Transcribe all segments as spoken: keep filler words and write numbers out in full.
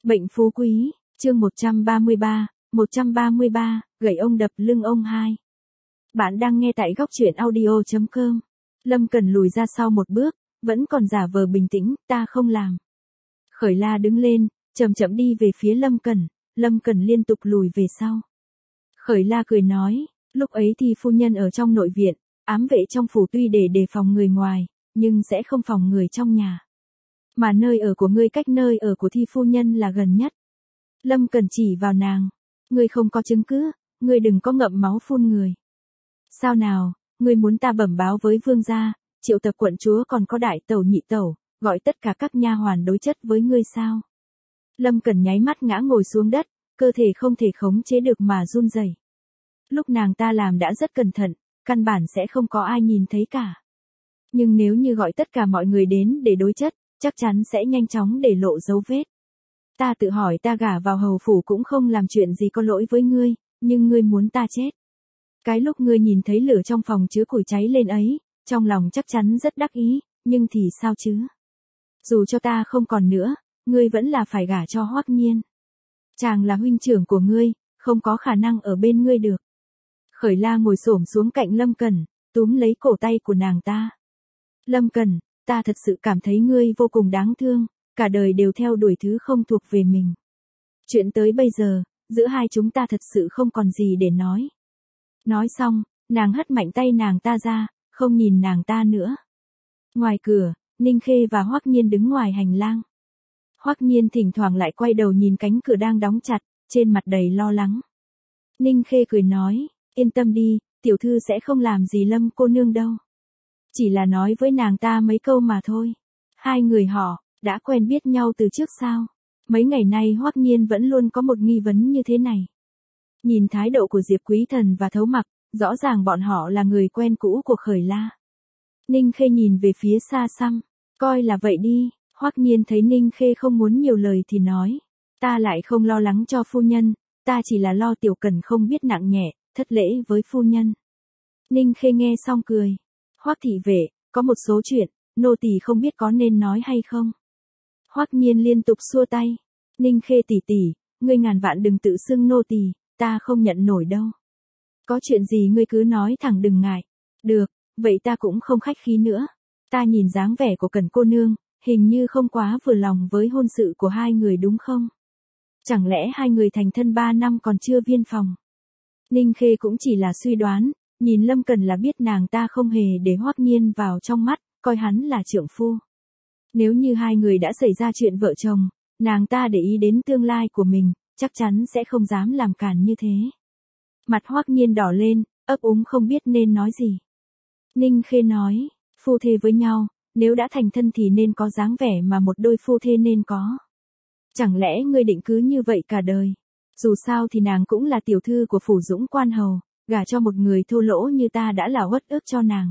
Bệnh phú quý, chương một trăm ba mươi ba, một trăm ba mươi ba, gậy ông đập lưng ông hai. Bạn đang nghe tại góc truyện audio chấm com. Lâm Cần lùi ra sau một bước, vẫn còn giả vờ bình tĩnh, ta không làm. Khởi La đứng lên, chậm chậm đi về phía Lâm Cần, Lâm Cần liên tục lùi về sau. Khởi La cười nói, lúc ấy thì phu nhân ở trong nội viện, ám vệ trong phủ tuy để đề phòng người ngoài, nhưng sẽ không phòng người trong nhà. Mà nơi ở của ngươi cách nơi ở của thi phu nhân là gần nhất. Lâm Cần chỉ vào nàng, ngươi không có chứng cứ, ngươi đừng có ngậm máu phun người. Sao nào, ngươi muốn ta bẩm báo với vương gia, triệu tập quận chúa còn có đại tẩu nhị tẩu, gọi tất cả các nha hoàn đối chất với ngươi sao? Lâm Cần nháy mắt ngã ngồi xuống đất, cơ thể không thể khống chế được mà run rẩy. Lúc nàng ta làm đã rất cẩn thận, căn bản sẽ không có ai nhìn thấy cả. Nhưng nếu như gọi tất cả mọi người đến để đối chất, chắc chắn sẽ nhanh chóng để lộ dấu vết. Ta tự hỏi ta gả vào hầu phủ cũng không làm chuyện gì có lỗi với ngươi, nhưng ngươi muốn ta chết. Cái lúc ngươi nhìn thấy lửa trong phòng chứa củi cháy lên ấy, trong lòng chắc chắn rất đắc ý, nhưng thì sao chứ? Dù cho ta không còn nữa, ngươi vẫn là phải gả cho Hoắc Nhiên. Chàng là huynh trưởng của ngươi, không có khả năng ở bên ngươi được. Khởi La ngồi xổm xuống cạnh Lâm Cần, túm lấy cổ tay của nàng ta. Lâm Cần, ta thật sự cảm thấy ngươi vô cùng đáng thương, cả đời đều theo đuổi thứ không thuộc về mình. Chuyện tới bây giờ, giữa hai chúng ta thật sự không còn gì để nói. Nói xong, nàng hất mạnh tay nàng ta ra, không nhìn nàng ta nữa. Ngoài cửa, Ninh Khê và Hoắc Nhiên đứng ngoài hành lang. Hoắc Nhiên thỉnh thoảng lại quay đầu nhìn cánh cửa đang đóng chặt, trên mặt đầy lo lắng. Ninh Khê cười nói, yên tâm đi, tiểu thư sẽ không làm gì Lâm cô nương đâu. Chỉ là nói với nàng ta mấy câu mà thôi. Hai người họ, đã quen biết nhau từ trước sao? Mấy ngày nay Hoắc Nhiên vẫn luôn có một nghi vấn như thế này. Nhìn thái độ của Diệp Quý Thần và Thấu Mặc, rõ ràng bọn họ là người quen cũ của Khởi La. Ninh Khê nhìn về phía xa xăm, coi là vậy đi. Hoắc Nhiên thấy Ninh Khê không muốn nhiều lời thì nói, ta lại không lo lắng cho phu nhân, ta chỉ là lo Tiểu Cần không biết nặng nhẹ, thất lễ với phu nhân. Ninh Khê nghe xong cười, Hoắc thị vệ, có một số chuyện, nô tỳ không biết có nên nói hay không. Hoắc Nhiên liên tục xua tay, Ninh Khê tỷ tỷ, ngươi ngàn vạn đừng tự xưng nô tỳ, ta không nhận nổi đâu. Có chuyện gì ngươi cứ nói thẳng đừng ngại. Được, vậy ta cũng không khách khí nữa. Ta nhìn dáng vẻ của Cần cô nương, hình như không quá vừa lòng với hôn sự của hai người đúng không? Chẳng lẽ hai người thành thân ba năm còn chưa viên phòng? Ninh Khê cũng chỉ là suy đoán, nhìn Lâm Cần là biết nàng ta không hề để Hoắc Nhiên vào trong mắt, coi hắn là trượng phu. Nếu như hai người đã xảy ra chuyện vợ chồng, nàng ta để ý đến tương lai của mình, chắc chắn sẽ không dám làm cản như thế. Mặt Hoắc Nhiên đỏ lên, ấp úng không biết nên nói gì. Ninh Khê nói, phu thê với nhau, nếu đã thành thân thì nên có dáng vẻ mà một đôi phu thê nên có. Chẳng lẽ ngươi định cứ như vậy cả đời? Dù sao thì nàng cũng là tiểu thư của phủ Dũng Quan Hầu, gả cho một người thô lỗ như ta đã là uất ức cho nàng.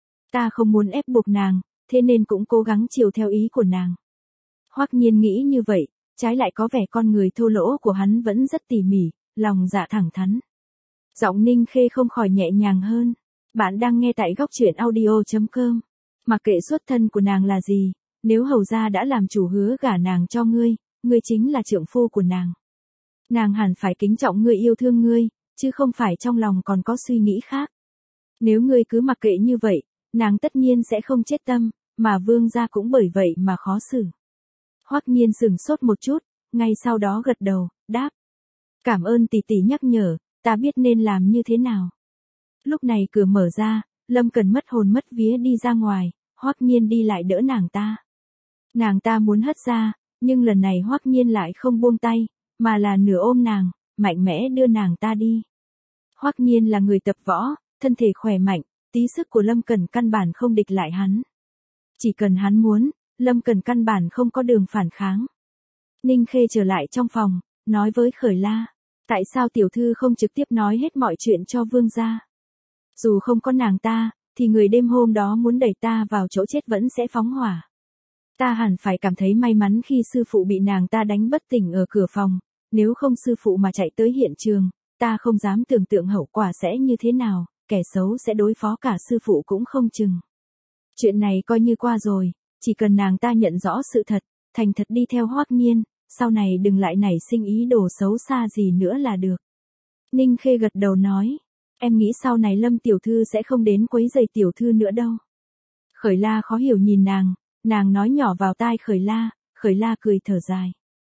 Ta không muốn ép buộc nàng, thế nên cũng cố gắng chiều theo ý của nàng. Hoắc Nhiên nghĩ như vậy, trái lại có vẻ con người thô lỗ của hắn vẫn rất tỉ mỉ, lòng dạ thẳng thắn. Giọng Ninh Khê không khỏi nhẹ nhàng hơn. Bạn đang nghe tại góc truyện audio chấm com. Mặc kệ xuất thân của nàng là gì, nếu hầu gia đã làm chủ hứa gả nàng cho ngươi, ngươi chính là trượng phu của nàng. Nàng hẳn phải kính trọng ngươi, yêu thương ngươi, chứ không phải trong lòng còn có suy nghĩ khác. Nếu ngươi cứ mặc kệ như vậy, nàng tất nhiên sẽ không chết tâm, mà vương gia cũng bởi vậy mà khó xử. Hoắc Nhiên sửng sốt một chút, ngay sau đó gật đầu, đáp. Cảm ơn tỷ tỷ nhắc nhở, ta biết nên làm như thế nào. Lúc này cửa mở ra, Lâm Cần mất hồn mất vía đi ra ngoài, Hoắc Nhiên đi lại đỡ nàng ta. Nàng ta muốn hất ra, nhưng lần này Hoắc Nhiên lại không buông tay, mà là nửa ôm nàng, mạnh mẽ đưa nàng ta đi. Hoắc Nhiên là người tập võ, thân thể khỏe mạnh, tí sức của Lâm Cần căn bản không địch lại hắn. Chỉ cần hắn muốn, Lâm Cần căn bản không có đường phản kháng. Ninh Khê trở lại trong phòng, nói với Khởi La, tại sao tiểu thư không trực tiếp nói hết mọi chuyện cho vương gia? Dù không có nàng ta, thì người đêm hôm đó muốn đẩy ta vào chỗ chết vẫn sẽ phóng hỏa. Ta hẳn phải cảm thấy may mắn khi sư phụ bị nàng ta đánh bất tỉnh ở cửa phòng, nếu không sư phụ mà chạy tới hiện trường, ta không dám tưởng tượng hậu quả sẽ như thế nào, kẻ xấu sẽ đối phó cả sư phụ cũng không chừng. Chuyện này coi như qua rồi, chỉ cần nàng ta nhận rõ sự thật, thành thật đi theo Hoắc Nhiên, sau này đừng lại nảy sinh ý đồ xấu xa gì nữa là được. Ninh Khê gật đầu nói, em nghĩ sau này Lâm tiểu thư sẽ không đến quấy rầy tiểu thư nữa đâu. Khởi La khó hiểu nhìn nàng, nàng nói nhỏ vào tai Khởi La, Khởi La cười thở dài.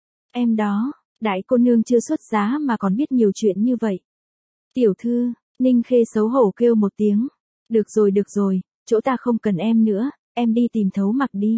Em đó, đại cô nương chưa xuất giá mà còn biết nhiều chuyện như vậy. Tiểu thư, Ninh Khê xấu hổ kêu một tiếng. Được rồi được rồi, chỗ ta không cần em nữa, em đi tìm Thấu Mặc đi.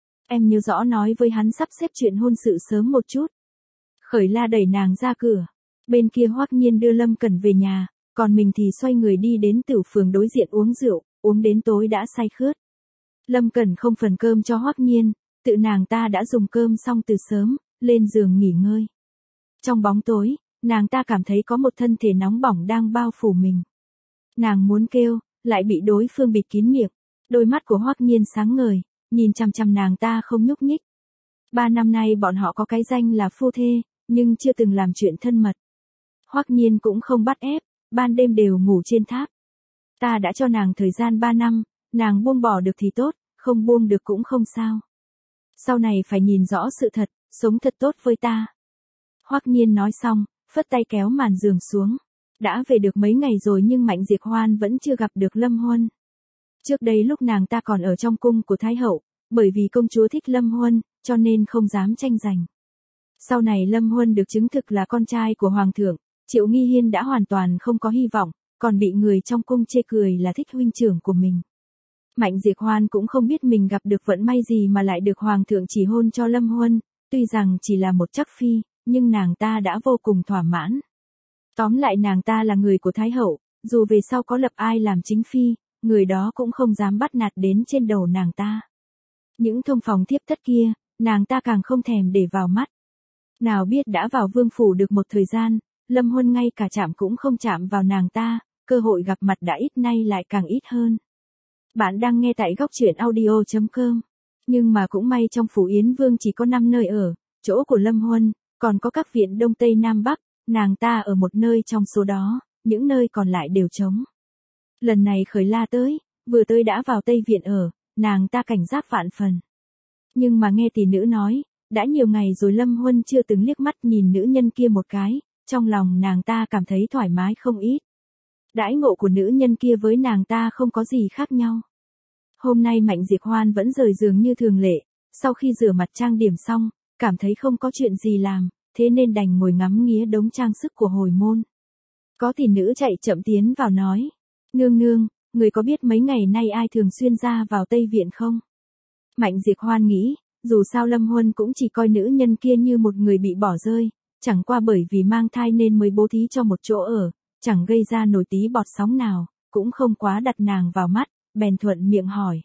Em nhớ rõ nói với hắn sắp xếp chuyện hôn sự sớm một chút. Khởi La đẩy nàng ra cửa. Bên kia Hoắc Nhiên đưa Lâm Cẩn về nhà, còn mình thì xoay người đi đến Tửu Phường đối diện uống rượu, uống đến tối đã say khướt. Lâm Cẩn không phần cơm cho Hoắc Nhiên, tự nàng ta đã dùng cơm xong từ sớm, lên giường nghỉ ngơi. Trong bóng tối, nàng ta cảm thấy có một thân thể nóng bỏng đang bao phủ mình. Nàng muốn kêu, lại bị đối phương bịt kín miệng. Đôi mắt của Hoắc Nhiên sáng ngời, nhìn chằm chằm nàng ta không nhúc nhích. Ba năm nay bọn họ có cái danh là phu thê, nhưng chưa từng làm chuyện thân mật. Hoắc Nhiên cũng không bắt ép, ban đêm đều ngủ trên tháp. Ta đã cho nàng thời gian ba năm, nàng buông bỏ được thì tốt, không buông được cũng không sao. Sau này phải nhìn rõ sự thật, sống thật tốt với ta. Hoắc Nhiên nói xong, phất tay kéo màn giường xuống. Đã về được mấy ngày rồi nhưng Mạnh Diệp Hoan vẫn chưa gặp được Lâm Huân. Trước đây lúc nàng ta còn ở trong cung của Thái Hậu, bởi vì công chúa thích Lâm Huân, cho nên không dám tranh giành. Sau này Lâm Huân được chứng thực là con trai của Hoàng thượng, Triệu Nghi Hiên đã hoàn toàn không có hy vọng, còn bị người trong cung chê cười là thích huynh trưởng của mình. Mạnh Diệp Hoan cũng không biết mình gặp được vận may gì mà lại được Hoàng thượng chỉ hôn cho Lâm Huân, tuy rằng chỉ là một chắc phi, nhưng nàng ta đã vô cùng thỏa mãn. Tóm lại nàng ta là người của Thái Hậu, dù về sau có lập ai làm chính phi, người đó cũng không dám bắt nạt đến trên đầu nàng ta. Những thông phòng thiếp thất kia, nàng ta càng không thèm để vào mắt. Nào biết đã vào vương phủ được một thời gian, Lâm Huân ngay cả chạm cũng không chạm vào nàng ta, cơ hội gặp mặt đã ít nay lại càng ít hơn. Bạn đang nghe tại góc truyện audio chấm com. Nhưng mà cũng may trong phủ Yến Vương chỉ có năm nơi ở, chỗ của Lâm Huân, còn có các viện Đông Tây Nam Bắc, nàng ta ở một nơi trong số đó, những nơi còn lại đều trống. Lần này Khởi La tới, vừa tới đã vào Tây Viện ở, nàng ta cảnh giác vạn phần. Nhưng mà nghe tỷ nữ nói, đã nhiều ngày rồi Lâm Huân chưa từng liếc mắt nhìn nữ nhân kia một cái, trong lòng nàng ta cảm thấy thoải mái không ít. Đãi ngộ của nữ nhân kia với nàng ta không có gì khác nhau. Hôm nay Mạnh Diệp Hoan vẫn rời giường như thường lệ, sau khi rửa mặt trang điểm xong, cảm thấy không có chuyện gì làm, thế nên đành ngồi ngắm nghía đống trang sức của hồi môn. Có tỷ nữ chạy chậm tiến vào nói, nương nương, người có biết mấy ngày nay ai thường xuyên ra vào Tây Viện không? Mạnh Diệp Hoan nghĩ, dù sao Lâm Huân cũng chỉ coi nữ nhân kia như một người bị bỏ rơi, chẳng qua bởi vì mang thai nên mới bố thí cho một chỗ ở, chẳng gây ra nổi tí bọt sóng nào, cũng không quá đặt nàng vào mắt, bèn thuận miệng hỏi.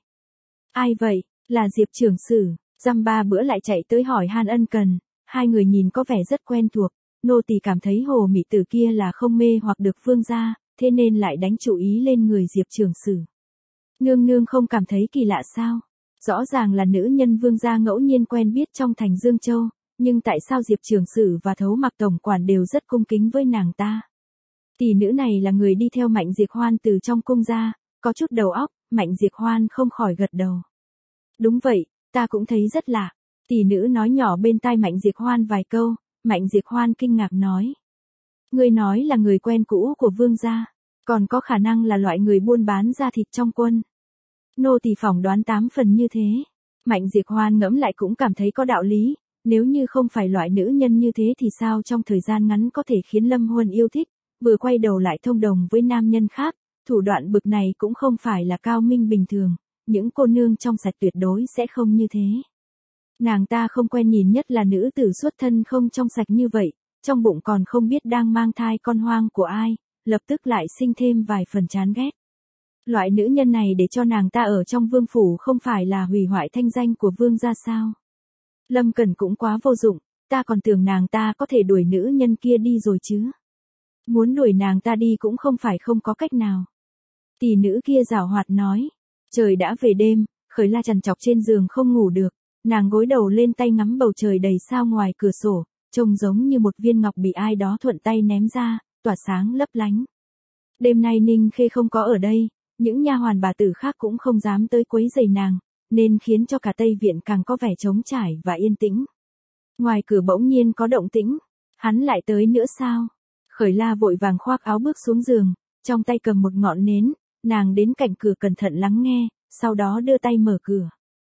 Ai vậy, là Diệp trưởng sử, dăm ba bữa lại chạy tới hỏi han ân cần, hai người nhìn có vẻ rất quen thuộc, nô tỳ cảm thấy hồ mỹ tử kia là không mê hoặc được vương gia, thế nên lại đánh chủ ý lên người Diệp trưởng sử. Nương nương không cảm thấy kỳ lạ sao? Rõ ràng là nữ nhân vương gia ngẫu nhiên quen biết trong thành Dương Châu, nhưng tại sao Diệp trưởng sử và Thấu Mặc tổng quản đều rất cung kính với nàng ta? Tỷ nữ này là người đi theo Mạnh Diệp Hoan từ trong cung ra, có chút đầu óc, Mạnh Diệp Hoan không khỏi gật đầu. Đúng vậy, ta cũng thấy rất lạ. Tỷ nữ nói nhỏ bên tai Mạnh Diệp Hoan vài câu, Mạnh Diệp Hoan kinh ngạc nói. Người nói là người quen cũ của vương gia, còn có khả năng là loại người buôn bán da thịt trong quân. Nô tỳ phỏng đoán tám phần như thế. Mạnh Diệp Hoan ngẫm lại cũng cảm thấy có đạo lý, nếu như không phải loại nữ nhân như thế thì sao trong thời gian ngắn có thể khiến Lâm Huân yêu thích, vừa quay đầu lại thông đồng với nam nhân khác, thủ đoạn bực này cũng không phải là cao minh bình thường, những cô nương trong sạch tuyệt đối sẽ không như thế. Nàng ta không quen nhìn nhất là nữ tử xuất thân không trong sạch như vậy, trong bụng còn không biết đang mang thai con hoang của ai, lập tức lại sinh thêm vài phần chán ghét. Loại nữ nhân này để cho nàng ta ở trong vương phủ không phải là hủy hoại thanh danh của vương gia sao? Lâm Cẩn cũng quá vô dụng, ta còn tưởng nàng ta có thể đuổi nữ nhân kia đi rồi chứ. Muốn đuổi nàng ta đi cũng không phải không có cách nào. Tỷ nữ kia giảo hoạt nói, trời đã về đêm, Khởi La trằn trọc trên giường không ngủ được, nàng gối đầu lên tay ngắm bầu trời đầy sao ngoài cửa sổ, trông giống như một viên ngọc bị ai đó thuận tay ném ra, tỏa sáng lấp lánh. Đêm nay Ninh Khê không có ở đây, những nha hoàn bà tử khác cũng không dám tới quấy rầy nàng, nên khiến cho cả Tây Viện càng có vẻ trống trải và yên tĩnh. Ngoài cửa bỗng nhiên có động tĩnh. Hắn lại tới nữa sao? Khởi La vội vàng khoác áo bước xuống giường, trong tay cầm một ngọn nến, nàng đến cạnh cửa cẩn thận lắng nghe, sau đó đưa tay mở cửa.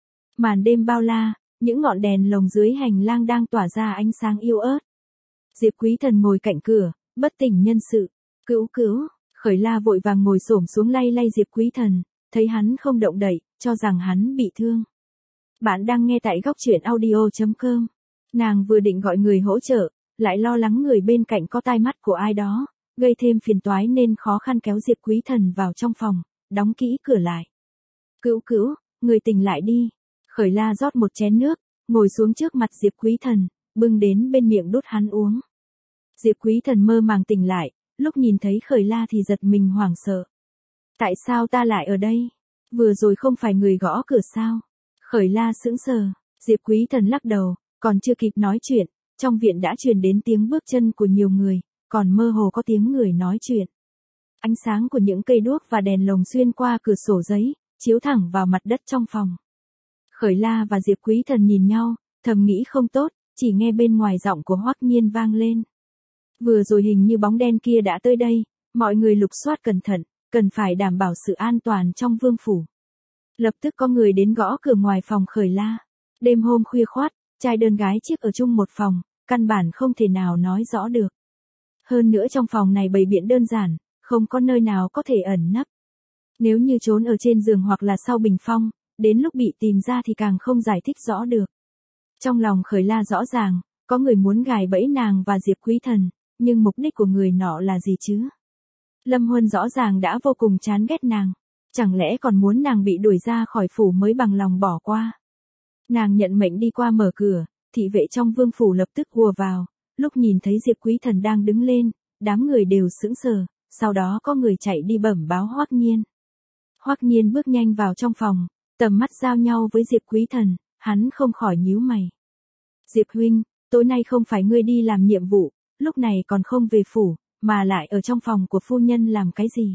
Màn đêm bao la, những ngọn đèn lồng dưới hành lang đang tỏa ra ánh sáng yếu ớt. Diệp Quý Thần ngồi cạnh cửa, bất tỉnh nhân sự. Cứu cứu, Khởi La vội vàng ngồi xổm xuống lay lay Diệp Quý Thần, thấy hắn không động đậy, cho rằng hắn bị thương. Bạn đang nghe tại góc truyện audio chấm com. Nàng vừa định gọi người hỗ trợ, lại lo lắng người bên cạnh có tai mắt của ai đó, gây thêm phiền toái nên khó khăn kéo Diệp Quý Thần vào trong phòng, đóng kỹ cửa lại. Cứu cứu, người tỉnh lại đi. Khởi La rót một chén nước, ngồi xuống trước mặt Diệp Quý Thần, bưng đến bên miệng đút hắn uống. Diệp Quý Thần mơ màng tỉnh lại, lúc nhìn thấy Khởi La thì giật mình hoảng sợ. Tại sao ta lại ở đây? Vừa rồi không phải người gõ cửa sao? Khởi La sững sờ, Diệp Quý Thần lắc đầu, còn chưa kịp nói chuyện, trong viện đã truyền đến tiếng bước chân của nhiều người, còn mơ hồ có tiếng người nói chuyện. Ánh sáng của những cây đuốc và đèn lồng xuyên qua cửa sổ giấy, chiếu thẳng vào mặt đất trong phòng. Khởi La và Diệp Quý Thần nhìn nhau, thầm nghĩ không tốt, chỉ nghe bên ngoài giọng của Hoắc Nhiên vang lên. Vừa rồi hình như bóng đen kia đã tới đây, mọi người lục soát cẩn thận, cần phải đảm bảo sự an toàn trong vương phủ. Lập tức có người đến gõ cửa ngoài phòng Khởi La. Đêm hôm khuya khoắt, trai đơn gái chiếc ở chung một phòng, căn bản không thể nào nói rõ được. Hơn nữa trong phòng này bày biện đơn giản, không có nơi nào có thể ẩn nấp. Nếu như trốn ở trên giường hoặc là sau bình phong, đến lúc bị tìm ra thì càng không giải thích rõ được. Trong lòng Khởi La rõ ràng, có người muốn gài bẫy nàng và Diệp Quý Thần, nhưng mục đích của người nọ là gì chứ? Lâm Huân rõ ràng đã vô cùng chán ghét nàng, chẳng lẽ còn muốn nàng bị đuổi ra khỏi phủ mới bằng lòng bỏ qua? Nàng nhận mệnh đi qua mở cửa, thị vệ trong vương phủ lập tức hùa vào, lúc nhìn thấy Diệp Quý Thần đang đứng lên, đám người đều sững sờ, sau đó có người chạy đi bẩm báo Hoắc Nhiên. Hoắc Nhiên bước nhanh vào trong phòng, tầm mắt giao nhau với Diệp Quý Thần, hắn không khỏi nhíu mày. Diệp huynh, tối nay không phải ngươi đi làm nhiệm vụ, lúc này còn không về phủ, mà lại ở trong phòng của phu nhân làm cái gì?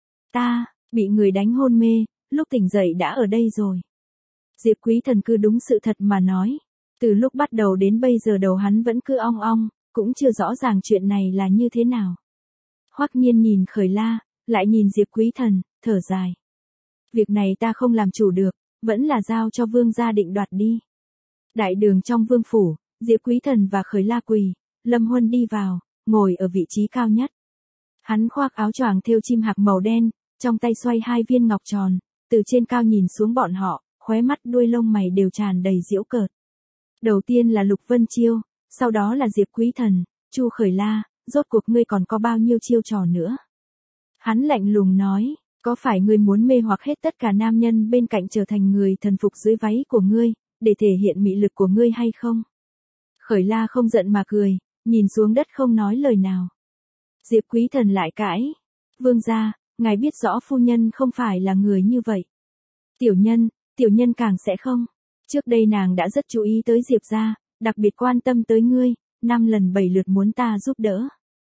Ta, bị người đánh hôn mê, lúc tỉnh dậy đã ở đây rồi. Diệp Quý Thần cứ đúng sự thật mà nói. Từ lúc bắt đầu đến bây giờ đầu hắn vẫn cứ ong ong, cũng chưa rõ ràng chuyện này là như thế nào. Hoắc Nhiên nhìn Khởi La, lại nhìn Diệp Quý Thần, thở dài. Việc này ta không làm chủ được, vẫn là giao cho vương gia định đoạt đi. Đại đường trong vương phủ, Diệp Quý Thần và Khởi La quỳ, Lâm Huân đi vào, ngồi ở vị trí cao nhất. Hắn khoác áo choàng thêu chim hạc màu đen, trong tay xoay hai viên ngọc tròn, từ trên cao nhìn xuống bọn họ, khóe mắt đuôi lông mày đều tràn đầy giễu cợt. Đầu tiên là Lục Vân Chiêu, sau đó là Diệp Quý Thần, Chu Khởi La, rốt cuộc ngươi còn có bao nhiêu chiêu trò nữa? Hắn lạnh lùng nói, có phải ngươi muốn mê hoặc hết tất cả nam nhân bên cạnh trở thành người thần phục dưới váy của ngươi, để thể hiện mị lực của ngươi hay không? Khởi La không giận mà cười, nhìn xuống đất không nói lời nào. Diệp Quý Thần lại cãi, vương gia, ngài biết rõ phu nhân không phải là người như vậy. Tiểu nhân, tiểu nhân càng sẽ không. Trước đây nàng đã rất chú ý tới Diệp gia, đặc biệt quan tâm tới ngươi, năm lần bảy lượt muốn ta giúp đỡ.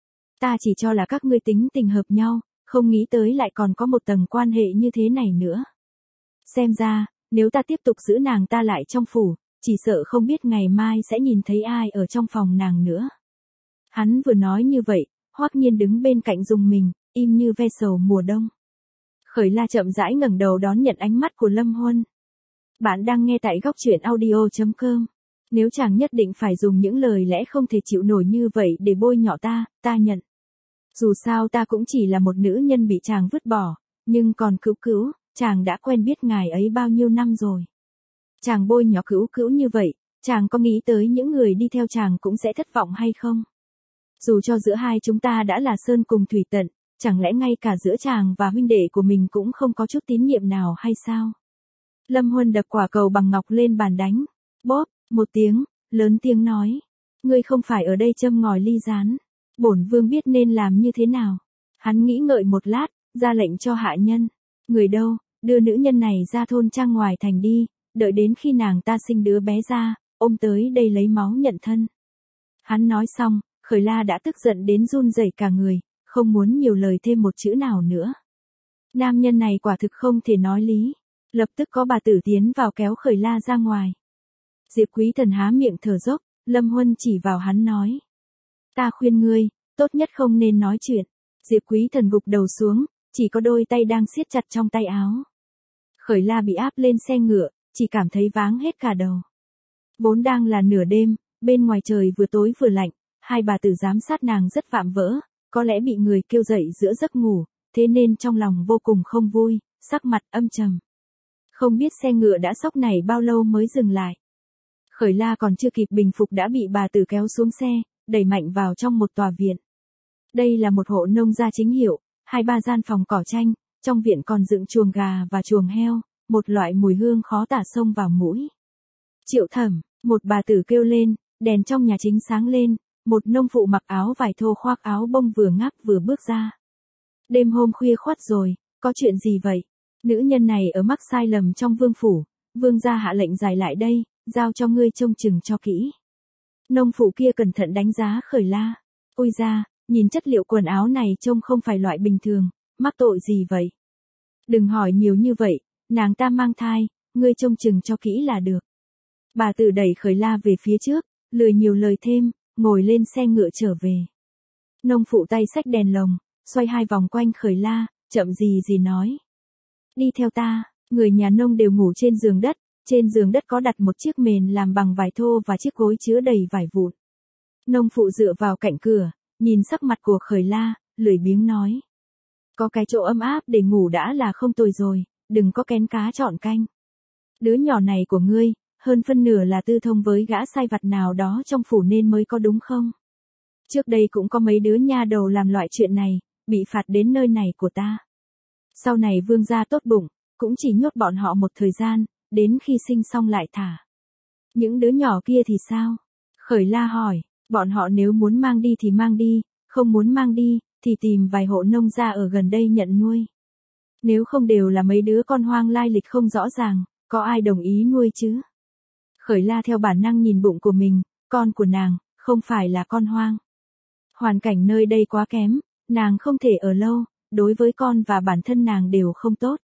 Ta chỉ cho là các ngươi tính tình hợp nhau, không nghĩ tới lại còn có một tầng quan hệ như thế này nữa. Xem ra, nếu ta tiếp tục giữ nàng ta lại trong phủ, chỉ sợ không biết ngày mai sẽ nhìn thấy ai ở trong phòng nàng nữa. Hắn vừa nói như vậy, Hoắc Nhiên đứng bên cạnh rùng mình, im như ve sầu mùa đông. Khởi La chậm rãi ngẩng đầu đón nhận ánh mắt của Lâm Huân. Bạn đang nghe tại góc truyện audio chấm com. Nếu chàng nhất định phải dùng những lời lẽ không thể chịu nổi như vậy để bôi nhọ ta, ta nhận. Dù sao ta cũng chỉ là một nữ nhân bị chàng vứt bỏ, nhưng còn Cữu Cữu, chàng đã quen biết ngài ấy bao nhiêu năm rồi. Chàng bôi nhọ Cữu Cữu như vậy, chàng có nghĩ tới những người đi theo chàng cũng sẽ thất vọng hay không? Dù cho giữa hai chúng ta đã là sơn cùng thủy tận, chẳng lẽ ngay cả giữa chàng và huynh đệ của mình cũng không có chút tín nhiệm nào hay sao? Lâm Huân đập quả cầu bằng ngọc lên bàn đánh. Bóp, một tiếng, lớn tiếng nói. Ngươi không phải ở đây châm ngòi ly gián. Bổn vương biết nên làm như thế nào. Hắn nghĩ ngợi một lát, ra lệnh cho hạ nhân. Người đâu, đưa nữ nhân này ra thôn trang ngoài thành đi, đợi đến khi nàng ta sinh đứa bé ra, ôm tới đây lấy máu nhận thân. Hắn nói xong, Khởi La đã tức giận đến run rẩy cả người, không muốn nhiều lời thêm một chữ nào nữa. Nam nhân này quả thực không thể nói lý. Lập tức có bà tử tiến vào kéo Khởi La ra ngoài. Diệp Quý Thần há miệng thở dốc, Lâm Huân chỉ vào hắn nói. Ta khuyên ngươi, tốt nhất không nên nói chuyện. Diệp Quý Thần gục đầu xuống, chỉ có đôi tay đang siết chặt trong tay áo. Khởi La bị áp lên xe ngựa, chỉ cảm thấy váng hết cả đầu. Vốn đang là nửa đêm, bên ngoài trời vừa tối vừa lạnh, hai bà tử giám sát nàng rất vạm vỡ, có lẽ bị người kêu dậy giữa giấc ngủ, thế nên trong lòng vô cùng không vui, sắc mặt âm trầm. Không biết xe ngựa đã sóc này bao lâu mới dừng lại. Khởi La còn chưa kịp bình phục đã bị bà tử kéo xuống xe, đẩy mạnh vào trong một tòa viện. Đây là một hộ nông gia chính hiệu, hai ba gian phòng cỏ tranh, trong viện còn dựng chuồng gà và chuồng heo, một loại mùi hương khó tả xông vào mũi. Triệu Thẩm, một bà tử kêu lên, đèn trong nhà chính sáng lên, một nông phụ mặc áo vải thô khoác áo bông vừa ngáp vừa bước ra. Đêm hôm khuya khoắt rồi, có chuyện gì vậy? Nữ nhân này ở mắc sai lầm trong vương phủ, vương gia hạ lệnh giải lại đây, giao cho ngươi trông chừng cho kỹ. Nông phụ kia cẩn thận đánh giá Khởi La. Ôi da, nhìn chất liệu quần áo này trông không phải loại bình thường, mắc tội gì vậy? Đừng hỏi nhiều như vậy, nàng ta mang thai, ngươi trông chừng cho kỹ là được. Bà tử đẩy Khởi La về phía trước, lười nhiều lời thêm, ngồi lên xe ngựa trở về. Nông phụ tay xách đèn lồng, xoay hai vòng quanh Khởi La, chậm gì gì nói. Đi theo ta, người nhà nông đều ngủ trên giường đất, trên giường đất có đặt một chiếc mền làm bằng vải thô và chiếc gối chứa đầy vải vụn. Nông phụ dựa vào cạnh cửa, nhìn sắc mặt của Khởi La, lười biếng nói. Có cái chỗ ấm áp để ngủ đã là không tồi rồi, đừng có kén cá chọn canh. Đứa nhỏ này của ngươi, hơn phân nửa là tư thông với gã sai vặt nào đó trong phủ nên mới có đúng không? Trước đây cũng có mấy đứa nha đầu làm loại chuyện này, bị phạt đến nơi này của ta. Sau này vương gia tốt bụng, cũng chỉ nhốt bọn họ một thời gian, đến khi sinh xong lại thả. Những đứa nhỏ kia thì sao? Khởi La hỏi, bọn họ nếu muốn mang đi thì mang đi, không muốn mang đi, thì tìm vài hộ nông gia ở gần đây nhận nuôi. Nếu không đều là mấy đứa con hoang lai lịch không rõ ràng, có ai đồng ý nuôi chứ? Khởi La theo bản năng nhìn bụng của mình, con của nàng, không phải là con hoang. Hoàn cảnh nơi đây quá kém, nàng không thể ở lâu, đối với con và bản thân nàng đều không tốt.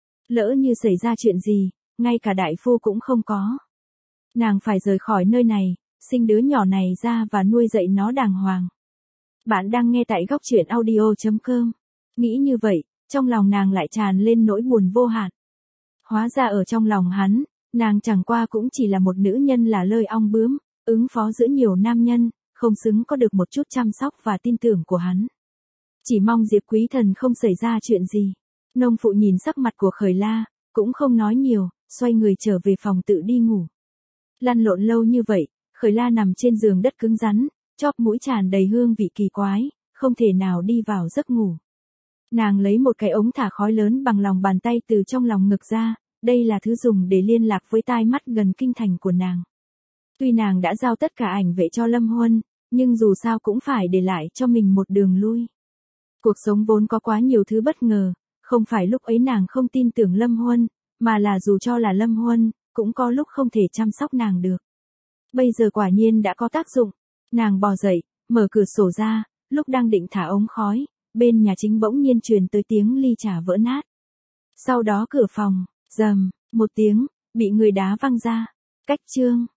Lỡ như xảy ra chuyện gì, ngay cả đại phu cũng không có. Nàng phải rời khỏi nơi này, sinh đứa nhỏ này ra và nuôi dạy nó đàng hoàng. Bạn đang nghe tại góc truyện audio chấm com. Nghĩ như vậy, trong lòng nàng lại tràn lên nỗi buồn vô hạn. Hóa ra ở trong lòng hắn, nàng chẳng qua cũng chỉ là một nữ nhân là lơi ong bướm, ứng phó giữa nhiều nam nhân, không xứng có được một chút chăm sóc và tin tưởng của hắn. Chỉ mong Diệp Quý Thần không xảy ra chuyện gì. Nông phụ nhìn sắc mặt của Khởi La, cũng không nói nhiều, xoay người trở về phòng tự đi ngủ. Lăn lộn lâu như vậy, Khởi La nằm trên giường đất cứng rắn, chóp mũi tràn đầy hương vị kỳ quái, không thể nào đi vào giấc ngủ. Nàng lấy một cái ống thả khói lớn bằng lòng bàn tay từ trong lòng ngực ra, đây là thứ dùng để liên lạc với tai mắt gần kinh thành của nàng. Tuy nàng đã giao tất cả ảnh vệ cho Lâm Huân, nhưng dù sao cũng phải để lại cho mình một đường lui. Cuộc sống vốn có quá nhiều thứ bất ngờ, không phải lúc ấy nàng không tin tưởng Lâm Huân, mà là dù cho là Lâm Huân, cũng có lúc không thể chăm sóc nàng được. Bây giờ quả nhiên đã có tác dụng, nàng bò dậy, mở cửa sổ ra, lúc đang định thả ống khói, bên nhà chính bỗng nhiên truyền tới tiếng ly trà vỡ nát. Sau đó cửa phòng, rầm, một tiếng, bị người đá văng ra. Cách chương